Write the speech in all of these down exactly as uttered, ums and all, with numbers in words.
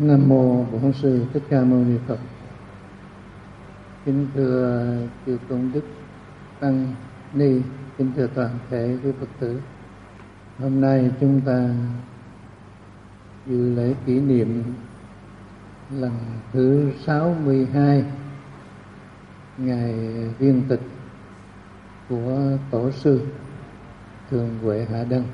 Nam mô Bổn Sư Thích Ca Mâu Ni Phật. Kính thưa chư tôn đức tăng ni, kính thưa toàn thể quý Phật tử. Hôm nay chúng ta dự lễ kỷ niệm lần thứ sáu mươi hai ngày viên tịch của Tổ sư Thượng Huệ Hạ Đăng,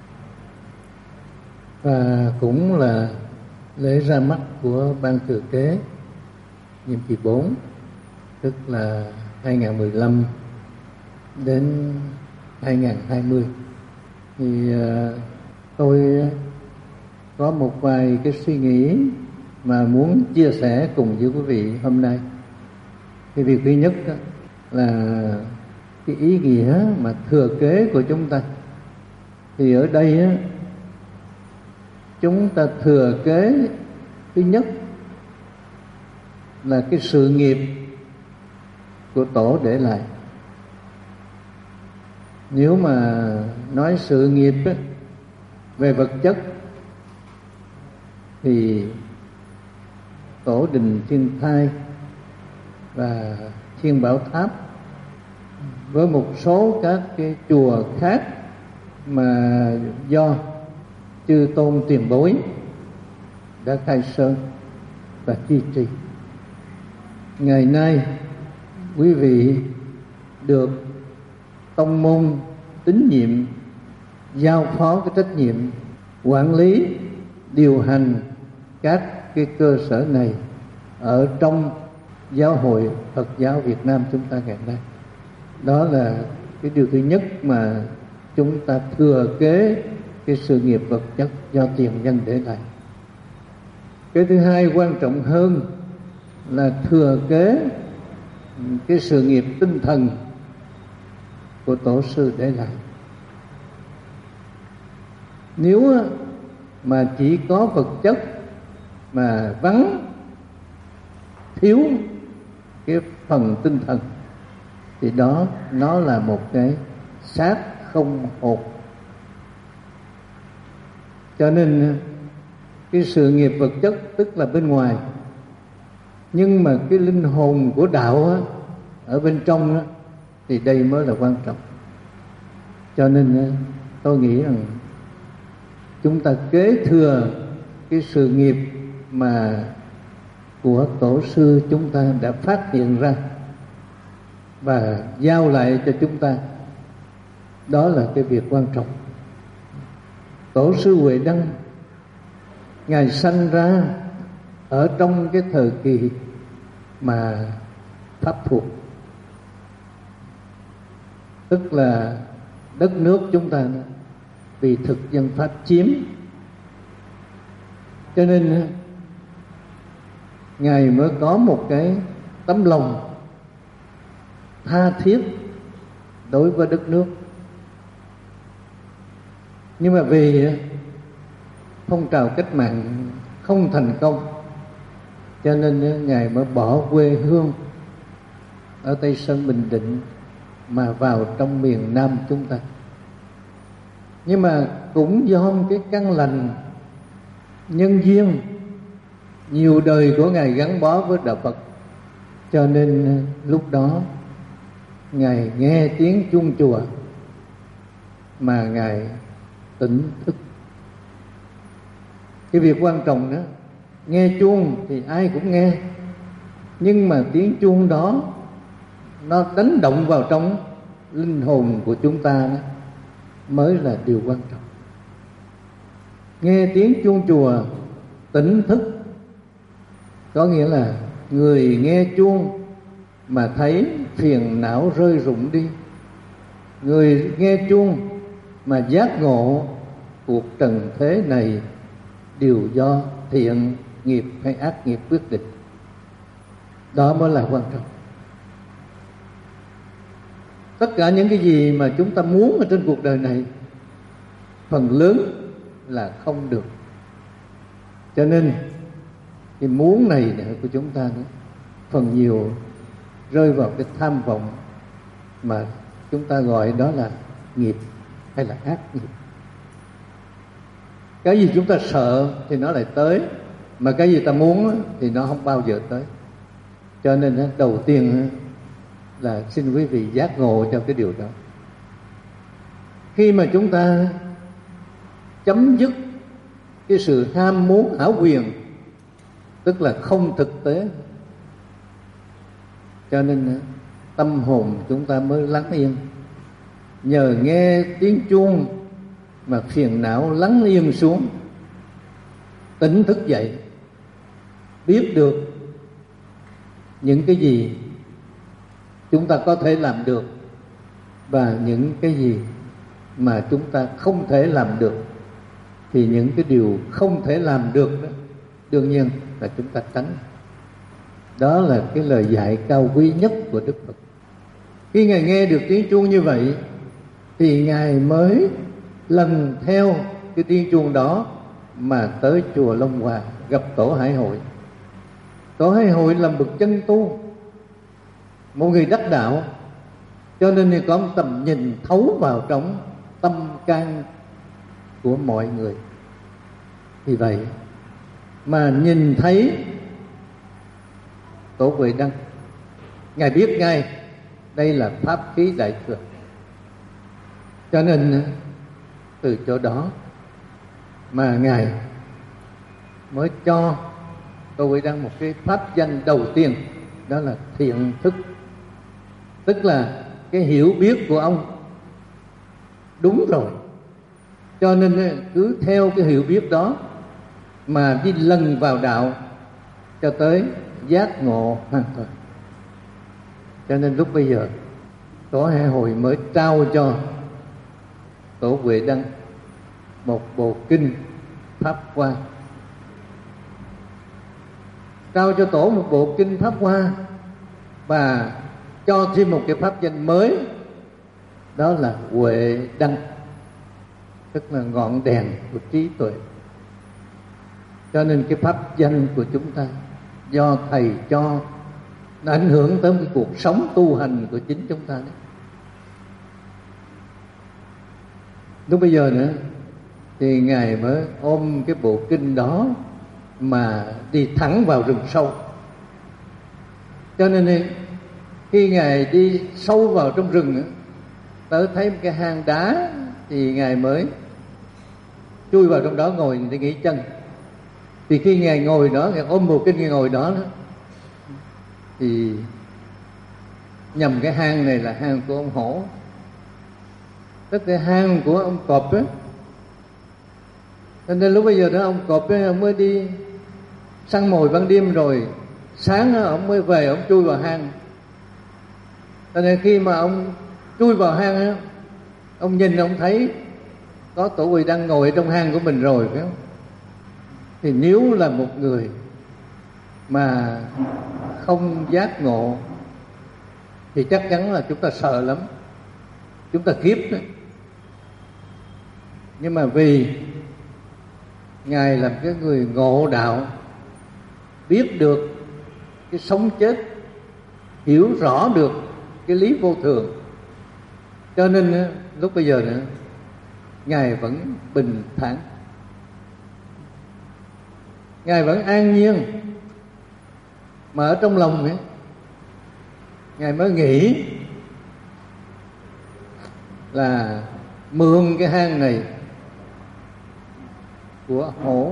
và cũng là lễ ra mắt của ban thừa kế nhiệm kỳ bốn, tức là hai nghìn không trăm mười lăm đến hai nghìn không trăm hai mươi. Thì uh, tôi có một vài cái suy nghĩ mà muốn chia sẻ cùng với quý vị hôm nay. Cái việc thứ nhất đó là cái ý nghĩa mà thừa kế của chúng ta. Thì ở đây á, chúng ta thừa kế thứ nhất là cái sự nghiệp của Tổ để lại. Nếu mà nói sự nghiệp á, về vật chất thì Tổ đình Thiên Thai và Thiên Bảo Tháp với một số các cái chùa khác mà do chư tôn tiền bối đã khai sơn và duy trì. Ngày nay quý vị được tông môn tín nhiệm giao phó cái trách nhiệm quản lý, điều hành các cái cơ sở này ở trong giáo hội Phật giáo Việt Nam chúng ta ngày nay. Đó là cái điều thứ nhất mà chúng ta thừa kế cái sự nghiệp vật chất do tiền nhân để lại. Cái thứ hai quan trọng hơn là thừa kế cái sự nghiệp tinh thần của Tổ sư để lại. Nếu mà chỉ có vật chất mà vắng thiếu cái phần tinh thần thì đó nó là một cái xác không hồn. Cho nên cái sự nghiệp vật chất tức là bên ngoài, nhưng mà cái linh hồn của đạo á, ở bên trong á, thì đây mới là quan trọng. Cho nên tôi nghĩ rằng chúng ta kế thừa cái sự nghiệp mà của Tổ sư chúng ta đã phát hiện ra và giao lại cho chúng ta. Đó là cái việc quan trọng. Tổ sư Huệ Đăng Ngài sanh ra ở trong cái thời kỳ mà Pháp thuộc, tức là đất nước chúng ta vì thực dân Pháp chiếm, cho nên Ngài mới có một cái tấm lòng tha thiết đối với đất nước. Nhưng mà vì phong trào cách mạng không thành công, cho nên Ngài mới bỏ quê hương ở Tây Sơn Bình Định mà vào trong miền Nam chúng ta. Nhưng mà cũng do cái căn lành nhân duyên nhiều đời của Ngài gắn bó với đạo Phật, cho nên lúc đó Ngài nghe tiếng chuông chùa mà Ngài tỉnh thức. Cái việc quan trọng đó, nghe chuông thì ai cũng nghe, nhưng mà tiếng chuông đó nó đánh động vào trong linh hồn của chúng ta đó, mới là điều quan trọng. Nghe tiếng chuông chùa tỉnh thức, có nghĩa là người nghe chuông mà thấy phiền não rơi rụng đi, người nghe chuông mà giác ngộ cuộc trần thế này đều do thiện nghiệp hay ác nghiệp quyết định. Đó mới là quan trọng. Tất cả những cái gì mà chúng ta muốn ở trên cuộc đời này, phần lớn là không được. Cho nên cái muốn này của chúng ta đó, phần nhiều rơi vào cái tham vọng mà chúng ta gọi đó là nghiệp hay là ác nghiệp. Cái gì chúng ta sợ thì nó lại tới, mà cái gì ta muốn thì nó không bao giờ tới. Cho nên đầu tiên là xin quý vị giác ngộ cho cái điều đó. Khi mà chúng ta chấm dứt cái sự ham muốn hão quyền, tức là không thực tế, cho nên tâm hồn chúng ta mới lắng yên. Nhờ nghe tiếng chuông mà phiền não lắng yên xuống, tỉnh thức dậy, biết được những cái gì chúng ta có thể làm được và những cái gì mà chúng ta không thể làm được. Thì những cái điều không thể làm được đó, đương nhiên là chúng ta tránh. Đó là cái lời dạy cao quý nhất của Đức Phật. Khi Ngài nghe được tiếng chuông như vậy thì Ngài mới lần theo cái tiếng chuông đó mà tới chùa Long Hòa gặp Tổ Hải Hội. Tổ Hải Hội là bậc chân tu, một người đắc đạo, cho nên có một tầm nhìn thấu vào trong tâm can của mọi người. Vì vậy mà nhìn thấy Tổ Huệ Đăng, Ngài biết ngay đây là pháp khí đại thừa. Cho nên từ chỗ đó mà Ngài mới cho Tổ Huệ Đăng một cái pháp danh đầu tiên, đó là thiện thức. Tức là cái hiểu biết của ông đúng rồi, cho nên cứ theo cái hiểu biết đó mà đi lần vào đạo cho tới giác ngộ hoàn toàn. Cho nên lúc bây giờ Tổ Hải Hội mới trao cho Tổ Huệ Đăng một bộ kinh Pháp Hoa. Trao cho Tổ một bộ kinh Pháp Hoa và cho thêm một cái pháp danh mới, đó là Huệ Đăng, tức là ngọn đèn của trí tuệ. Cho nên cái pháp danh của chúng ta do Thầy cho, nó ảnh hưởng tới cái cuộc sống tu hành của chính chúng ta đấy. Lúc bây giờ nữa thì Ngài mới ôm cái bộ kinh đó mà đi thẳng vào rừng sâu. Cho nên khi Ngài đi sâu vào trong rừng, tới thấy một cái hang đá thì Ngài mới chui vào trong đó ngồi để nghỉ chân. Thì khi Ngài ngồi đó, Ngài ôm bộ kinh Ngài ngồi đó, đó thì nhầm cái hang này là hang của ông hổ, tức là hang của ông cọp á. Cho nên lúc bây giờ đó ông cọp ấy, ông mới đi săn mồi ban đêm, rồi sáng đó, ông mới về, ông chui vào hang. Cho nên khi mà ông chui vào hang á, ông nhìn ông thấy có Tổ Huệ Đăng ngồi trong hang của mình rồi, phải không? Thì nếu là một người mà không giác ngộ thì chắc chắn là chúng ta sợ lắm, chúng ta khiếp đó. Nhưng mà vì Ngài là cái người ngộ đạo, biết được cái sống chết, hiểu rõ được cái lý vô thường, cho nên lúc bây giờ nữa Ngài vẫn bình thản, Ngài vẫn an nhiên. Mà ở trong lòng ấy, Ngài mới nghĩ là mượn cái hang này của hổ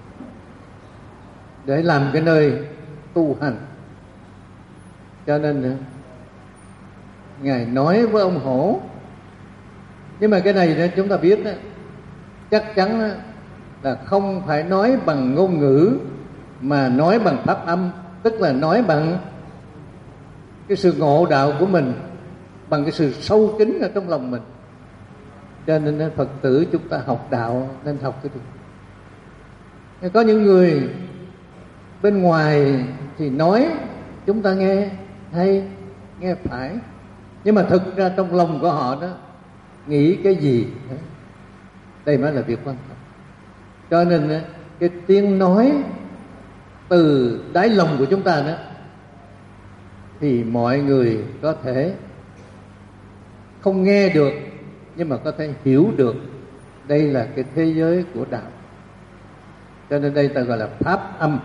để làm cái nơi tu hành. Cho nên Ngài nói với ông hổ. Nhưng mà cái này đó, chúng ta biết đó, chắc chắn đó, là không phải nói bằng ngôn ngữ mà nói bằng pháp âm, tức là nói bằng cái sự ngộ đạo của mình, bằng cái sự sâu kín ở trong lòng mình. Cho nên Phật tử chúng ta học đạo nên học cái điều. Có những người bên ngoài thì nói chúng ta nghe hay, nghe phải, nhưng mà thực ra trong lòng của họ đó nghĩ cái gì, đây mới là việc quan trọng. Cho nên cái tiếng nói từ đáy lòng của chúng ta đó thì mọi người có thể không nghe được, nhưng mà có thể hiểu được đây là cái thế giới của đạo. cho nên đây ta gọi là pháp âm.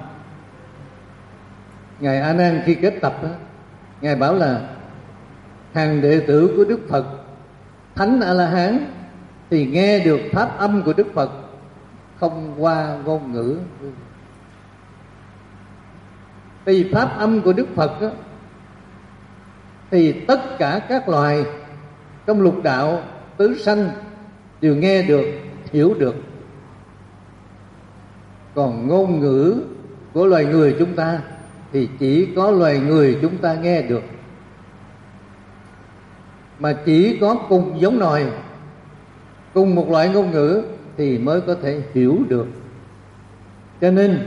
Ngài A Nan khi kết tập đó, ngài bảo là hàng đệ tử của Đức Phật thánh A La Hán thì nghe được pháp âm của Đức Phật không qua ngôn ngữ. Vì pháp âm của Đức Phật đó, thì tất cả các loài trong lục đạo tứ sanh đều nghe được, hiểu được. Còn ngôn ngữ của loài người chúng ta thì chỉ có loài người chúng ta nghe được, mà chỉ có cùng giống nòi, cùng một loại ngôn ngữ thì mới có thể hiểu được. Cho nên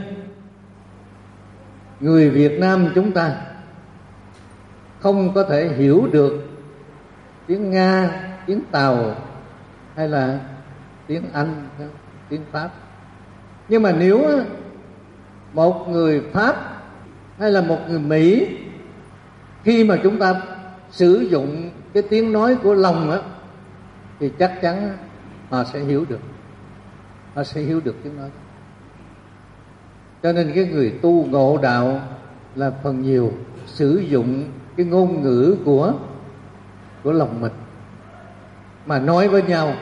người Việt Nam chúng ta không có thể hiểu được tiếng Nga, tiếng Tàu hay là tiếng Anh, tiếng Pháp. Nhưng mà nếu một người Pháp hay là một người Mỹ, khi mà chúng ta sử dụng cái tiếng nói của lòng á, thì chắc chắn họ sẽ hiểu được, họ sẽ hiểu được tiếng nói. Cho nên cái người tu ngộ đạo là phần nhiều sử dụng cái ngôn ngữ của của lòng mình mà nói với nhau.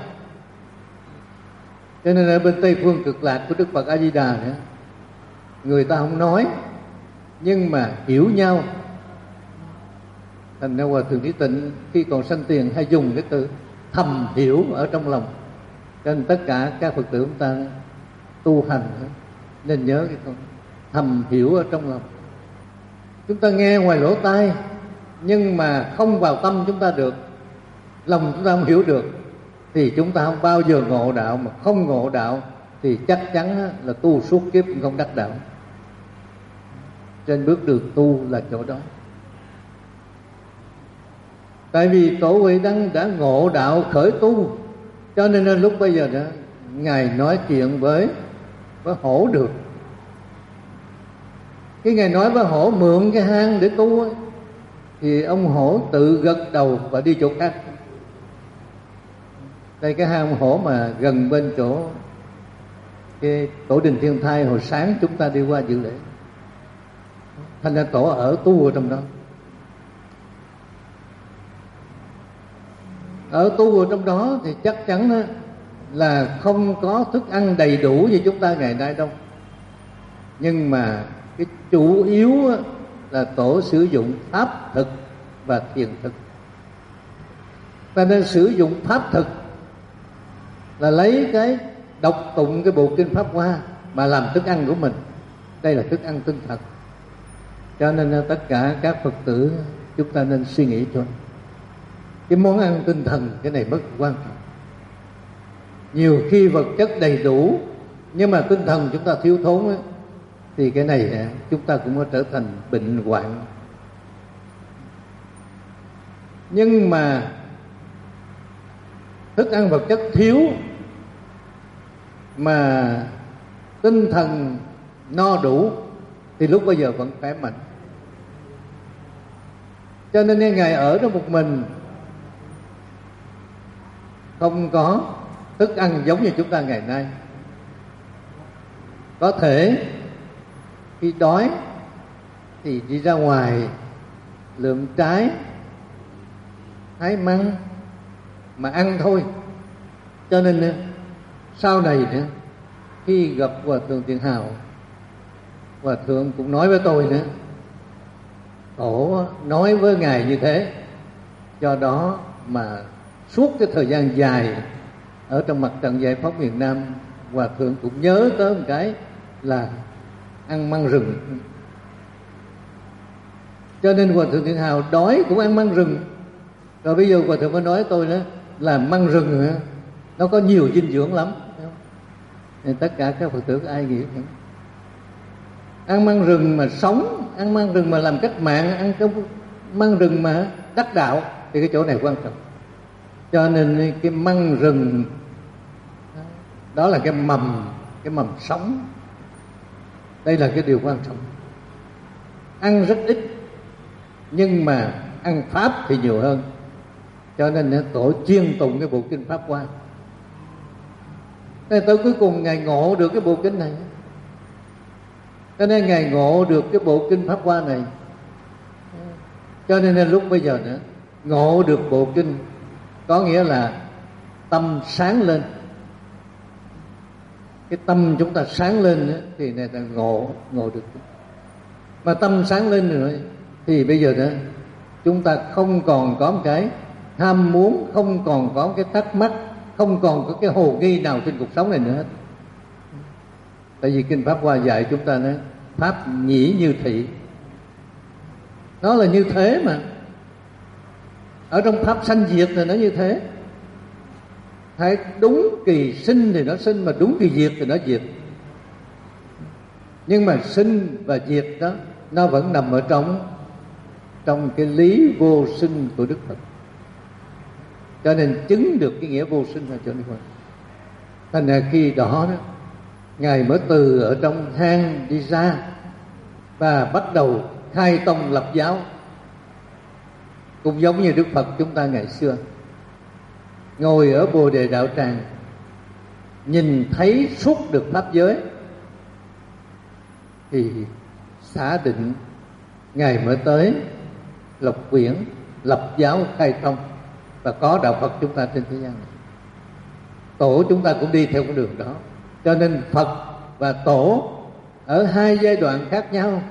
Cho nên ở bên Tây phương Cực Lạc của Đức Phật A Di Đà nữa, người ta không nói nhưng mà hiểu nhau. Thành ra Hòa Thượng Trí Tịnh khi còn sanh tiền hay dùng cái từ thầm hiểu ở trong lòng. Cho nên tất cả các Phật tử chúng ta tu hành nên nhớ cái câu thầm hiểu ở trong lòng. Chúng ta nghe ngoài lỗ tai nhưng mà không vào tâm chúng ta được, lòng chúng ta không hiểu được, thì chúng ta không bao giờ ngộ đạo. Mà không ngộ đạo thì chắc chắn là tu suốt kiếp không đắc đạo. Trên bước đường tu là chỗ đó. Tại vì Tổ Huệ Đăng đã ngộ đạo khởi tu, cho nên đến lúc bây giờ đó ngài nói chuyện với với hổ được. Khi ngài nói với hổ mượn cái hang để tu ấy, thì ông hổ tự gật đầu và đi chỗ khác. Đây cái hang hổ mà gần bên chỗ cái tổ đình Thiên Thai hồi sáng chúng ta đi qua dự lễ. Thành ra tổ ở tu ở trong đó. Ở tu ở trong đó thì chắc chắn là không có thức ăn đầy đủ như chúng ta ngày nay đâu. Nhưng mà cái chủ yếu là tổ sử dụng pháp thực và thiền thực. Ta nên sử dụng pháp thực là lấy cái đọc tụng cái bộ kinh Pháp Hoa mà làm thức ăn của mình. Đây là thức ăn tinh thần. Cho nên tất cả các Phật tử chúng ta nên suy nghĩ cho cái món ăn tinh thần, cái này rất quan trọng. Nhiều khi vật chất đầy đủ nhưng mà tinh thần chúng ta thiếu thốn ấy, thì cái này chúng ta cũng có trở thành bệnh hoạn. Nhưng mà thức ăn vật chất thiếu mà tinh thần no đủ thì lúc bây giờ vẫn khỏe mạnh. Cho nên Ngài ở đó một mình, không có thức ăn giống như chúng ta ngày nay. Có thể khi đói thì đi ra ngoài lượm trái, hái măng mà ăn thôi. Cho nên sau này nữa, khi gặp Hòa Thượng Tiền Hào, Hòa Thượng cũng nói với tôi nữa, Tổ nói với Ngài như thế. Do đó mà suốt cái thời gian dài ở trong mặt trận giải phóng miền Nam, Hòa Thượng cũng nhớ tới một cái là ăn măng rừng. Cho nên Hòa Thượng Thiện Hào đói cũng ăn măng rừng. Rồi bây giờ Hòa Thượng mới nói tôi đó là măng rừng nó có nhiều dinh dưỡng lắm. Nên tất cả các Phật tử ai nghĩ vậy? Ăn măng rừng mà sống, ăn măng rừng mà làm cách mạng, ăn cái măng rừng mà đắc đạo, thì cái chỗ này quan trọng. Cho nên cái măng rừng đó là cái mầm, cái mầm sống. Đây là cái điều quan trọng. Ăn rất ít nhưng mà ăn pháp thì nhiều hơn. Cho nên Tổ chuyên tụng cái bộ kinh Pháp Hoa. Tới cuối cùng Ngài ngộ được cái bộ kinh này. Cho nên Ngài ngộ được cái bộ kinh Pháp Hoa này. Cho nên, nên lúc bây giờ nữa ngộ được bộ kinh có nghĩa là tâm sáng lên. Cái tâm chúng ta sáng lên nữa, thì này là ngộ ngộ được. Mà tâm sáng lên rồi thì bây giờ nữa chúng ta không còn có một cái ham muốn, không còn có cái thắc mắc, không còn có cái hồ nghi nào trên cuộc sống này nữa hết. Tại vì kinh Pháp Hoa dạy chúng ta nói pháp nhĩ như thị, nó là như thế mà. Ở trong pháp sanh diệt thì nó như thế. Hãy đúng kỳ sinh thì nó sinh, mà đúng kỳ diệt thì nó diệt. Nhưng mà sinh và diệt đó nó vẫn nằm ở trong trong cái lý vô sinh của Đức Phật. Cho nên chứng được cái nghĩa vô sinh là cho nên quan. Thành ra khi đó, đó Ngài mới từ ở trong hang đi ra và bắt đầu khai tông lập giáo, cũng giống như Đức Phật chúng ta ngày xưa ngồi ở Bồ Đề Đạo Tràng, nhìn thấy suốt được pháp giới thì xả định Ngài mới tới Lộc Quyển lập giáo khai tông và có đạo Phật chúng ta trên thế gian này. Tổ chúng ta cũng đi theo con đường đó. Cho nên Phật và Tổ ở hai giai đoạn khác nhau,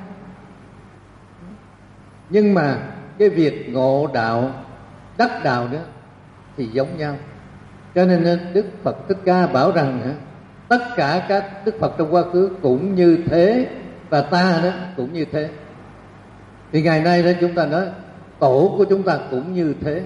nhưng mà cái việc ngộ đạo đắc đạo đó thì giống nhau. Cho nên Đức Phật Thích Ca bảo rằng tất cả các Đức Phật trong quá khứ cũng như thế, và ta đó cũng như thế. Thì ngày nay đó chúng ta nói tổ của chúng ta cũng như thế.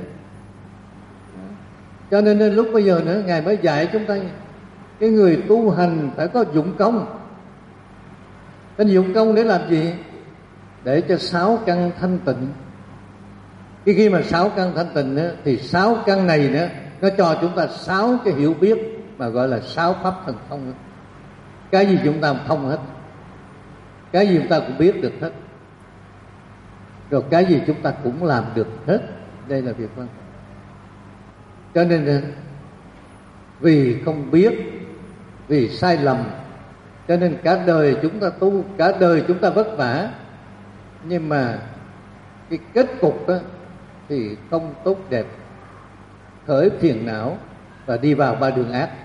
Cho nên đến lúc bây giờ nữa Ngài mới dạy chúng ta cái người tu hành phải có dụng công. Cái dụng công để làm gì? Để cho sáu căn thanh tịnh. Khi khi mà sáu căn thanh tịnh nữa, thì sáu căn này nữa nó cho chúng ta sáu cái hiểu biết mà gọi là sáu pháp thần thông. Cái gì chúng ta thông hết, cái gì chúng ta cũng biết được hết, rồi cái gì chúng ta cũng làm được hết. Đây là việc quan trọng. Cho nên vì không biết, vì sai lầm, cho nên cả đời chúng ta tu, cả đời chúng ta vất vả, nhưng mà cái kết cục đó thì không tốt đẹp, khởi phiền não và đi vào ba đường ác.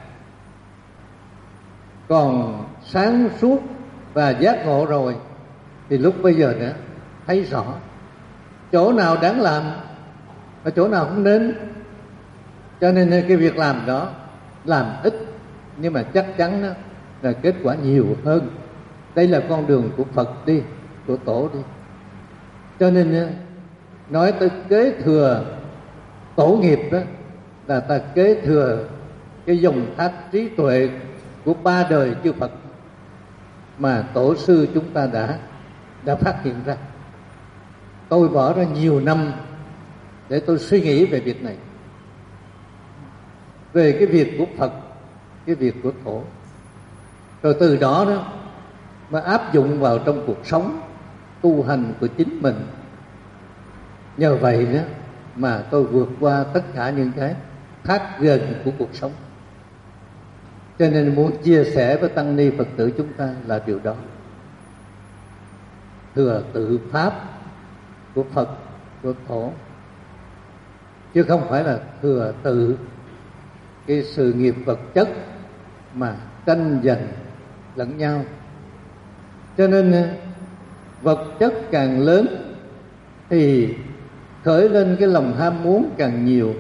Còn sáng suốt và giác ngộ rồi thì lúc bây giờ nữa thấy rõ chỗ nào đáng làm và chỗ nào không nên. Cho nên cái việc làm đó làm ít nhưng mà chắc chắn đó là kết quả nhiều hơn. Đây là con đường của Phật đi, của Tổ đi. Cho nên nói tới kế thừa tổ nghiệp đó là ta kế thừa cái dòng thác trí tuệ của ba đời chư Phật mà tổ sư chúng ta đã đã phát hiện ra. Tôi bỏ ra nhiều năm để tôi suy nghĩ về việc này, về cái việc của Phật, cái việc của Tổ, rồi từ đó đó mà áp dụng vào trong cuộc sống tu hành của chính mình. Nhờ vậy đó mà tôi vượt qua tất cả những cái thác gần của cuộc sống. Cho nên muốn chia sẻ với tăng ni Phật tử chúng ta là điều đó. Thừa tự pháp của Phật, của Tổ, chứ không phải là thừa tự cái sự nghiệp vật chất mà tranh giành lẫn nhau. Cho nên vật chất càng lớn thì khởi lên cái lòng ham muốn càng nhiều,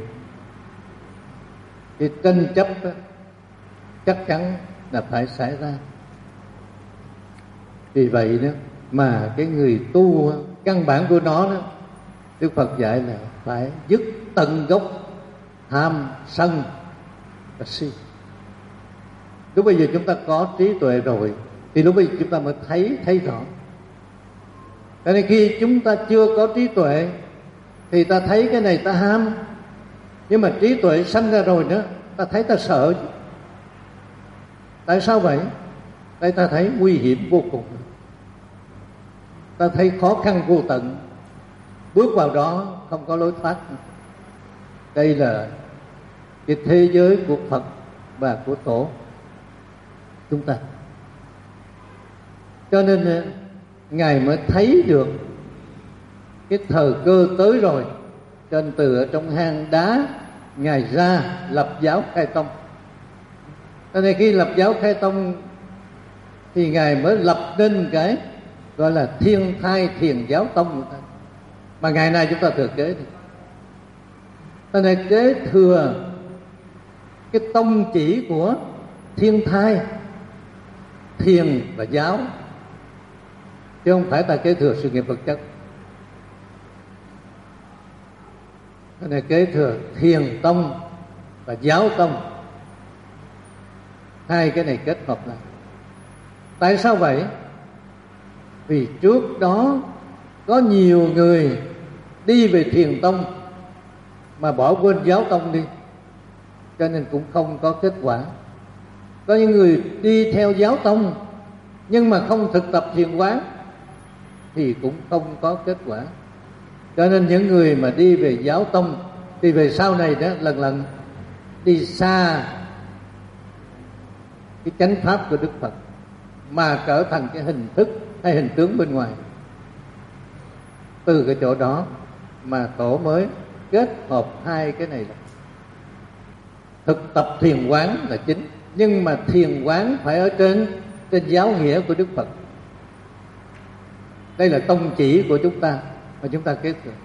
thì tranh chấp đó, chắc chắn là phải xảy ra. Vì vậy đó mà cái người tu căn bản của nó đó, Đức Phật dạy là phải dứt tận gốc ham sân và si. Lúc bây giờ chúng ta có trí tuệ rồi thì lúc bây giờ chúng ta mới thấy thấy rõ. Cho nên khi chúng ta chưa có trí tuệ thì ta thấy cái này ta ham, nhưng mà trí tuệ sanh ra rồi nữa ta thấy ta sợ chứ. Tại sao vậy? Tại ta thấy nguy hiểm vô cùng, ta thấy khó khăn vô tận, bước vào đó không có lối thoát. Đây là cái thế giới của Phật và của Tổ chúng ta. Cho nên Ngài mới thấy được cái thời cơ tới rồi, cho nên từ ở trong hang đá Ngài ra lập giáo Khai Tông. Cho nên khi lập giáo Khai Tông thì Ngài mới lập nên cái gọi là Thiên Thai Thiền Giáo Tông, mà ngày nay chúng ta thừa kế. Cho nên kế thừa cái tông chỉ của Thiên Thai, thiền và giáo, chứ không phải ta kế thừa sự nghiệp vật chất. Cho nên kế thừa thiền tông và giáo tông, hai cái này kết hợp lại. Tại sao vậy? Vì trước đó có nhiều người đi về thiền tông mà bỏ quên giáo tông đi, cho nên cũng không có kết quả. Có những người đi theo giáo tông nhưng mà không thực tập thiền quán thì cũng không có kết quả. Cho nên những người mà đi về giáo tông thì về sau này đó lần lần đi xa cái chánh pháp của Đức Phật, mà trở thành cái hình thức hay hình tướng bên ngoài. Từ cái chỗ đó mà Tổ mới kết hợp hai cái này, là thực tập thiền quán là chính, nhưng mà thiền quán phải ở trên trên giáo nghĩa của Đức Phật. Đây là tông chỉ của chúng ta mà chúng ta kết được.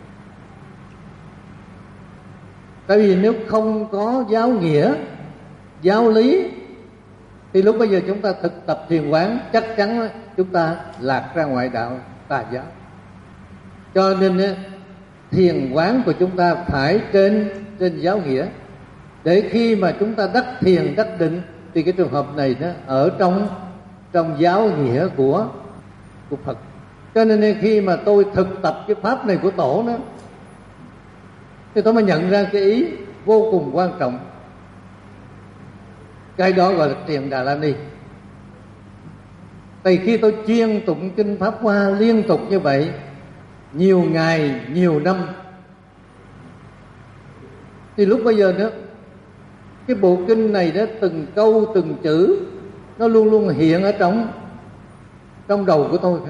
Tại vì nếu không có giáo nghĩa, giáo lý thì lúc bây giờ chúng ta thực tập thiền quán chắc chắn chúng ta lạc ra ngoại đạo tà giáo. Cho nên thiền quán của chúng ta phải trên trên giáo nghĩa, để khi mà chúng ta đắc thiền đắc định thì cái trường hợp này nó ở trong trong giáo nghĩa của của Phật. Cho nên khi mà tôi thực tập cái pháp này của Tổ đó, thì tôi mới nhận ra cái ý vô cùng quan trọng. Cái đó gọi là Thiền Đà La Ni. Tại khi tôi chuyên tụng kinh Pháp Hoa liên tục như vậy nhiều ngày, nhiều năm, thì lúc bây giờ nữa cái bộ kinh này đó, từng câu từng chữ nó luôn luôn hiện ở trong trong đầu của tôi.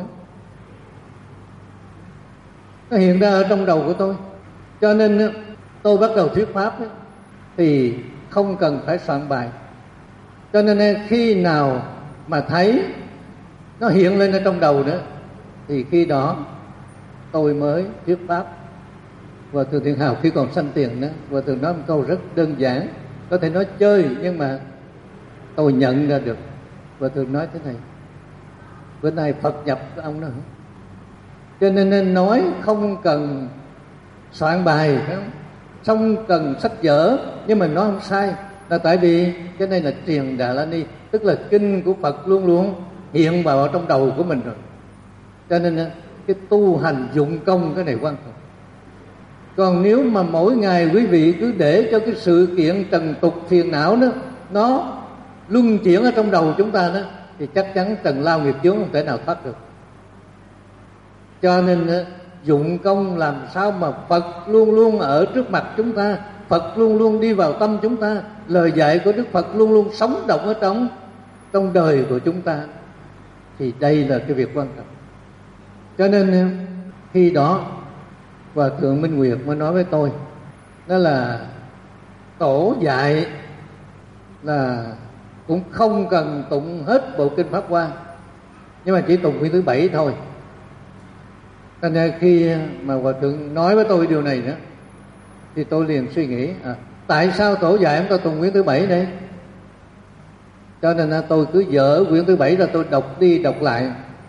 Nó hiện ra ở trong đầu của tôi. Cho nên tôi bắt đầu thuyết pháp ấy, thì không cần phải soạn bài. Cho nên khi nào mà thấy nó hiện lên ở trong đầu nữa thì khi đó tôi mới thuyết pháp. Và Thượng Thiện Hào khi còn sanh tiền đó, và Thượng nói một câu rất đơn giản, có thể nói chơi nhưng mà tôi nhận ra được. Và Thượng nói thế này: bữa nay Phật nhập với ông đó. Cho nên nên nói không cần soạn bài, không cần sách vở, nhưng mà nói không sai, là tại vì cái này là Thiền Đà La Ni, tức là kinh của Phật luôn luôn hiện vào trong đầu của mình rồi. Cho nên cái tu hành dụng công cái này quan trọng. Còn nếu mà mỗi ngày quý vị cứ để cho cái sự kiện trần tục phiền não đó nó luân chuyển ở trong đầu chúng ta đó, thì chắc chắn trần lao nghiệp chướng không thể nào thoát được. Cho nên dụng công làm sao mà Phật luôn luôn ở trước mặt chúng ta, Phật luôn luôn đi vào tâm chúng ta, lời dạy của Đức Phật luôn luôn sống động ở trong trong đời của chúng ta, thì đây là cái việc quan trọng. Cho nên khi đó Hòa Thượng Minh Nguyệt mới nói với tôi, đó là Tổ dạy là cũng không cần tụng hết bộ kinh Pháp Hoa, nhưng mà chỉ tụng quyển thứ bảy thôi. Cho nên khi mà Hòa Thượng nói với tôi điều này nữa, thì tôi liền suy nghĩ, à, tại sao Tổ dạy chúng ta tụng quyển thứ bảy đây? Cho nên tôi cứ dở quyển thứ bảy ra, tôi đọc đi đọc lại.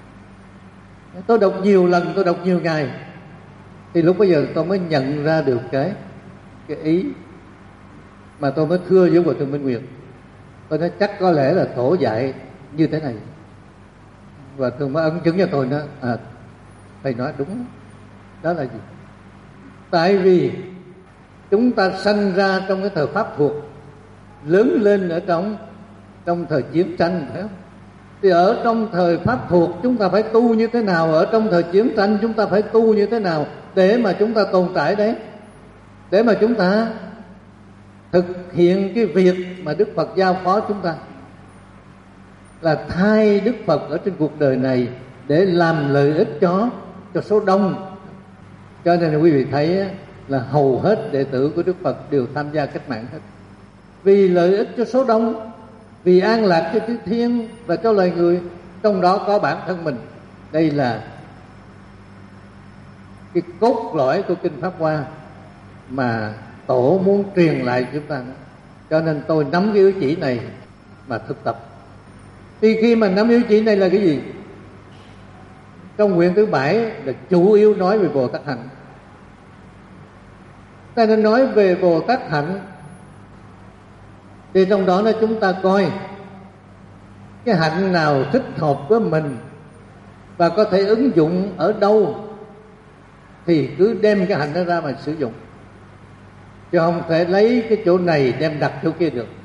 Tôi đọc nhiều lần, tôi đọc nhiều ngày, thì lúc bây giờ tôi mới nhận ra được cái cái ý mà tôi mới thưa với Hòa Thượng Minh Nguyệt. Tôi nói chắc có lẽ là Tổ dạy như thế này. Và Thượng mới ấn chứng cho tôi nói, à, thầy nói đúng. Đó là gì? Tại vì chúng ta sanh ra trong cái thời Pháp thuộc, lớn lên ở trong trong thời chiến tranh, phải không? Thì ở trong thời Pháp thuộc chúng ta phải tu như thế nào, ở trong thời chiến tranh chúng ta phải tu như thế nào để mà chúng ta tồn tại đấy, để mà chúng ta thực hiện cái việc mà Đức Phật giao phó chúng ta. là thay Đức Phật ở trên cuộc đời này để làm lợi ích cho cho số đông. Cho nên là quý vị thấy là hầu hết đệ tử của Đức Phật đều tham gia cách mạng hết, vì lợi ích cho số đông, vì an lạc cho chư thiên và cho loài người, trong đó có bản thân mình. Đây là cái cốt lõi của Kinh Pháp Hoa mà Tổ muốn truyền lại cho chúng ta. Cho nên tôi nắm cái yếu chỉ này mà thực tập. Thì khi mà nắm yếu chỉ này là cái gì? Trong nguyện thứ bảy là chủ yếu nói về Bồ Tát hạnh. Ta nên nói về Bồ Tát hạnh thì trong đó là chúng ta coi cái hạnh nào thích hợp với mình và có thể ứng dụng ở đâu thì cứ đem cái hạnh đó ra mà sử dụng, chứ không thể lấy cái chỗ này đem đặt chỗ kia được.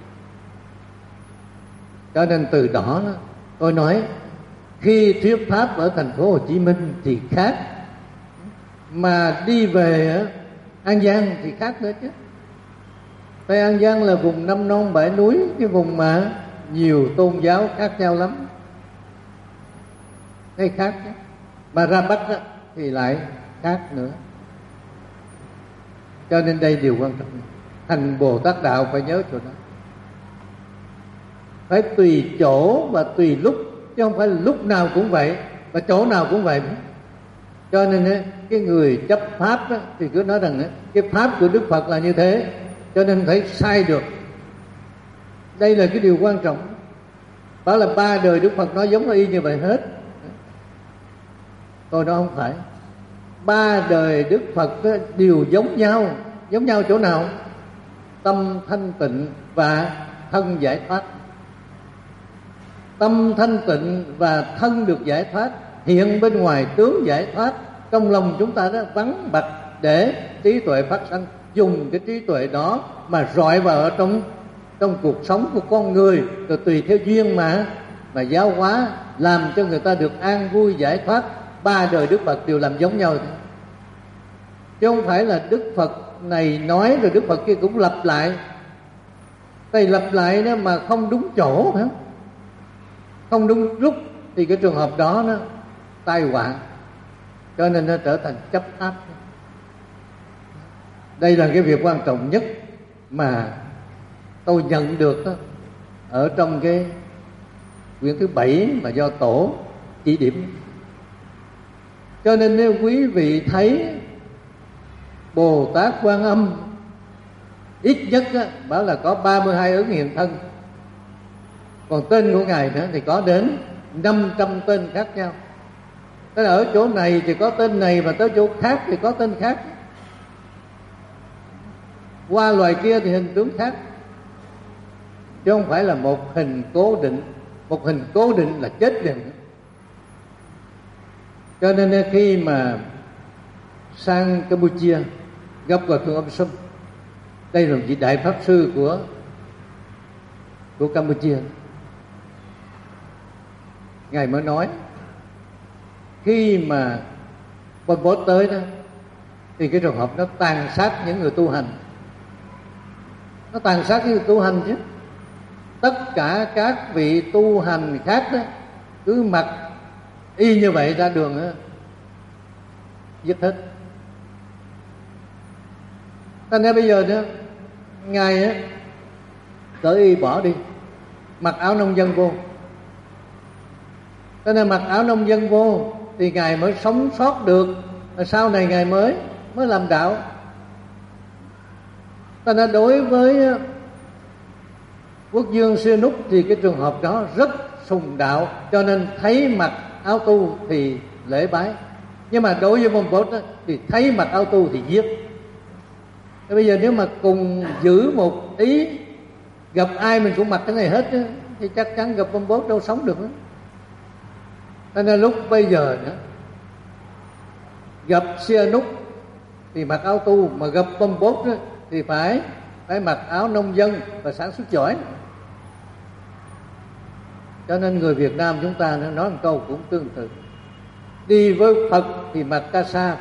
Cho nên từ đó tôi nói khi thuyết pháp ở thành phố Hồ Chí Minh thì khác, mà đi về An Giang thì khác nữa chứ. Tây An Giang là vùng năm non bãi núi, cái vùng mà nhiều tôn giáo khác nhau lắm, cái khác chứ. Mà ra Bắc thì lại khác nữa. Cho nên đây điều quan trọng, hành Bồ Tát đạo phải nhớ chỗ đó, phải tùy chỗ và tùy lúc, chứ không phải lúc nào cũng vậy và chỗ nào cũng vậy. Cho nên cái người chấp pháp thì cứ nói rằng cái pháp của Đức Phật là như thế, cho nên phải sai được. Đây là cái điều quan trọng. Bảo là ba đời Đức Phật nói giống y như vậy hết. Tôi nói không phải. Ba đời Đức Phật đều giống nhau. Giống nhau chỗ nào? Tâm thanh tịnh và thân giải thoát. Tâm thanh tịnh và thân được giải thoát, hiện bên ngoài tướng giải thoát, trong lòng chúng ta đó vắng bặt để trí tuệ phát sanh. Dùng cái trí tuệ đó mà rọi vào ở trong trong cuộc sống của con người, rồi tùy theo duyên mà mà giáo hóa, làm cho người ta được an vui giải thoát. Ba đời Đức Phật đều làm giống nhau, chứ không phải là Đức Phật này nói rồi Đức Phật kia cũng lặp lại. Thầy lặp lại đó mà không đúng chỗ, phải không? Không đúng lúc thì cái trường hợp đó nó tai họa, cho nên nó trở thành chấp pháp. Đây là cái việc quan trọng nhất mà tôi nhận được đó, ở trong cái quyển thứ bảy mà do Tổ chỉ điểm. Cho nên nếu quý vị thấy Bồ Tát Quan Âm ít nhất á, bảo là có ba mươi hai ứng hiện thân, còn tên của Ngài nữa thì có đến năm trăm tên khác nhau. Tức là ở chỗ này thì có tên này, và tới chỗ khác thì có tên khác. Qua loài kia thì hình tướng khác, chứ không phải là một hình cố định. Một hình cố định là chết liền. Cho nên khi mà sang Campuchia gặp Hòa Thượng Âm Sâm, đây là vị đại pháp sư của của Campuchia, Ngài mới nói khi mà Pol Pot tới đó thì cái trường hợp nó tàn sát những người tu hành. Nó tàn sát những người tu hành chứ. Tất cả các vị tu hành khác đó cứ mặc y như vậy ra đường đó, giết hết. Thành ra bây giờ đó Ngài á cởi y bỏ đi, mặc áo nông dân vô. Cho nên mặc áo nông dân vô thì Ngài mới sống sót được, và sau này Ngài mới mới làm đạo. Cho nên đối với Quốc vương Sihanouk thì cái trường hợp đó rất sùng đạo, cho nên thấy mặc áo tu thì lễ bái. Nhưng mà đối với Pol Pot thì thấy mặc áo tu thì giết. Thế bây giờ nếu mà cùng giữ một ý, gặp ai mình cũng mặc cái này hết thì chắc chắn gặp Pol Pot đâu sống được nữa. Cho nên lúc bây giờ nữa, gặp Sihanouk thì mặc áo tu, mà gặp Pol Pot thì phải phải mặc áo nông dân và sản xuất giỏi. Cho nên người Việt Nam chúng ta nói một câu cũng tương tự. Đi với Phật thì mặc ca sa,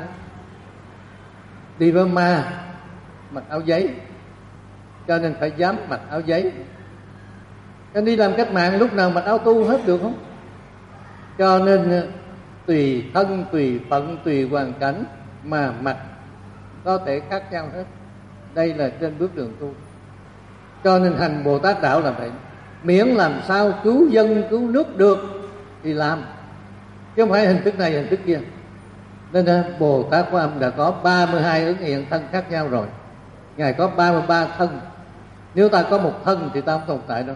đi với ma mặc áo giấy. Cho nên phải dám mặc áo giấy. Anh đi làm cách mạng lúc nào mặc áo tu hết được không? Cho nên tùy thân, tùy phận, tùy hoàn cảnh mà mặc có thể khác nhau hết. Đây là trên bước đường tu. Cho nên hành Bồ Tát đạo là vậy. Miễn làm sao cứu dân, cứu nước được thì làm, chứ không phải hình thức này, hình thức kia. Nên Bồ Tát Quan Âm đã có ba mươi hai ứng hiện thân khác nhau rồi. Ngài có ba mươi ba thân. Nếu ta có một thân thì ta không tồn tại đâu.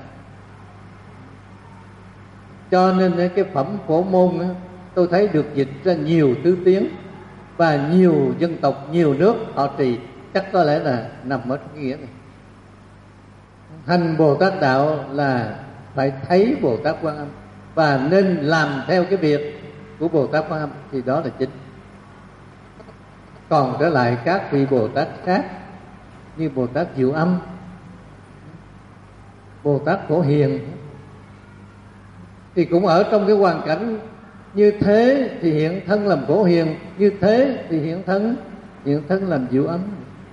Cho nên cái phẩm Phổ Môn đó, tôi thấy được dịch ra nhiều thứ tiếng và nhiều dân tộc, nhiều nước họ trì. Chắc có lẽ là nằm ở cái nghĩa này. Hành Bồ Tát đạo là phải thấy Bồ Tát Quan Âm và nên làm theo cái việc của Bồ Tát Quan Âm, thì đó là chính. Còn trở lại các vị Bồ Tát khác như Bồ Tát Diệu Âm, Bồ Tát Phổ Hiền, thì cũng ở trong cái hoàn cảnh như thế thì hiện thân làm Phổ Hiền, như thế thì hiện thân hiện thân làm Diệu Âm.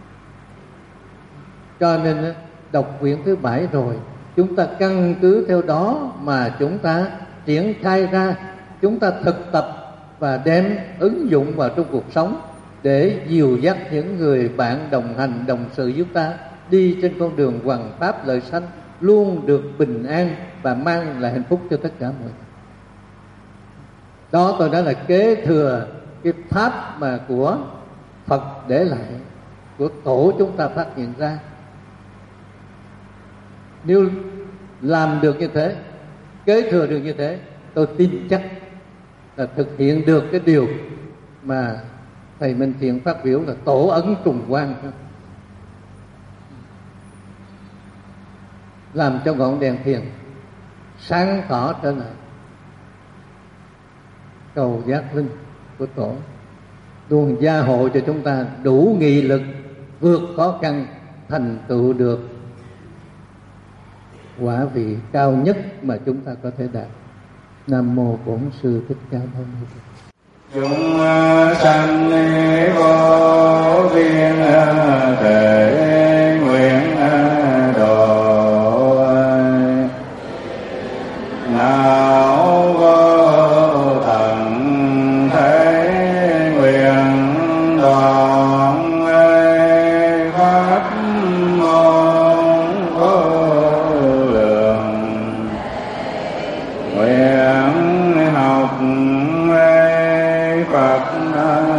Cho nên đọc quyển thứ bảy rồi, chúng ta căn cứ theo đó mà chúng ta triển khai ra, chúng ta thực tập và đem ứng dụng vào trong cuộc sống để dìu dắt những người bạn đồng hành, đồng sự với chúng ta đi trên con đường hoằng pháp lợi sanh, luôn được bình an và mang lại hạnh phúc cho tất cả mọi người. Đó tôi nói là kế thừa cái pháp mà của Phật để lại, của tổ chúng ta phát hiện ra. Nếu làm được như thế, kế thừa được như thế, tôi tin chắc là thực hiện được cái điều mà thầy Minh Thiện phát biểu là tổ ấn trùng quang, làm cho ngọn đèn thiền sáng tỏ trở lại. Cầu giác linh của tổ luôn gia hộ cho chúng ta đủ nghị lực vượt khó khăn, thành tựu được quả vị cao nhất mà chúng ta có thể đạt. Nam mô Bổn Sư Thích Ca Mâu Ni Phật. Chúng sanh vô biên thể nguyện độ, nào vô tận thế nguyện đoạn pháp môn vô lượng, nguyện học Phật